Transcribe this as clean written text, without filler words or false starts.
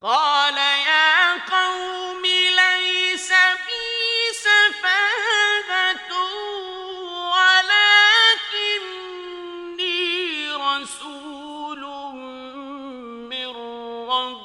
قال يا قوم ليس بي سفاهة ولكني رسول من رب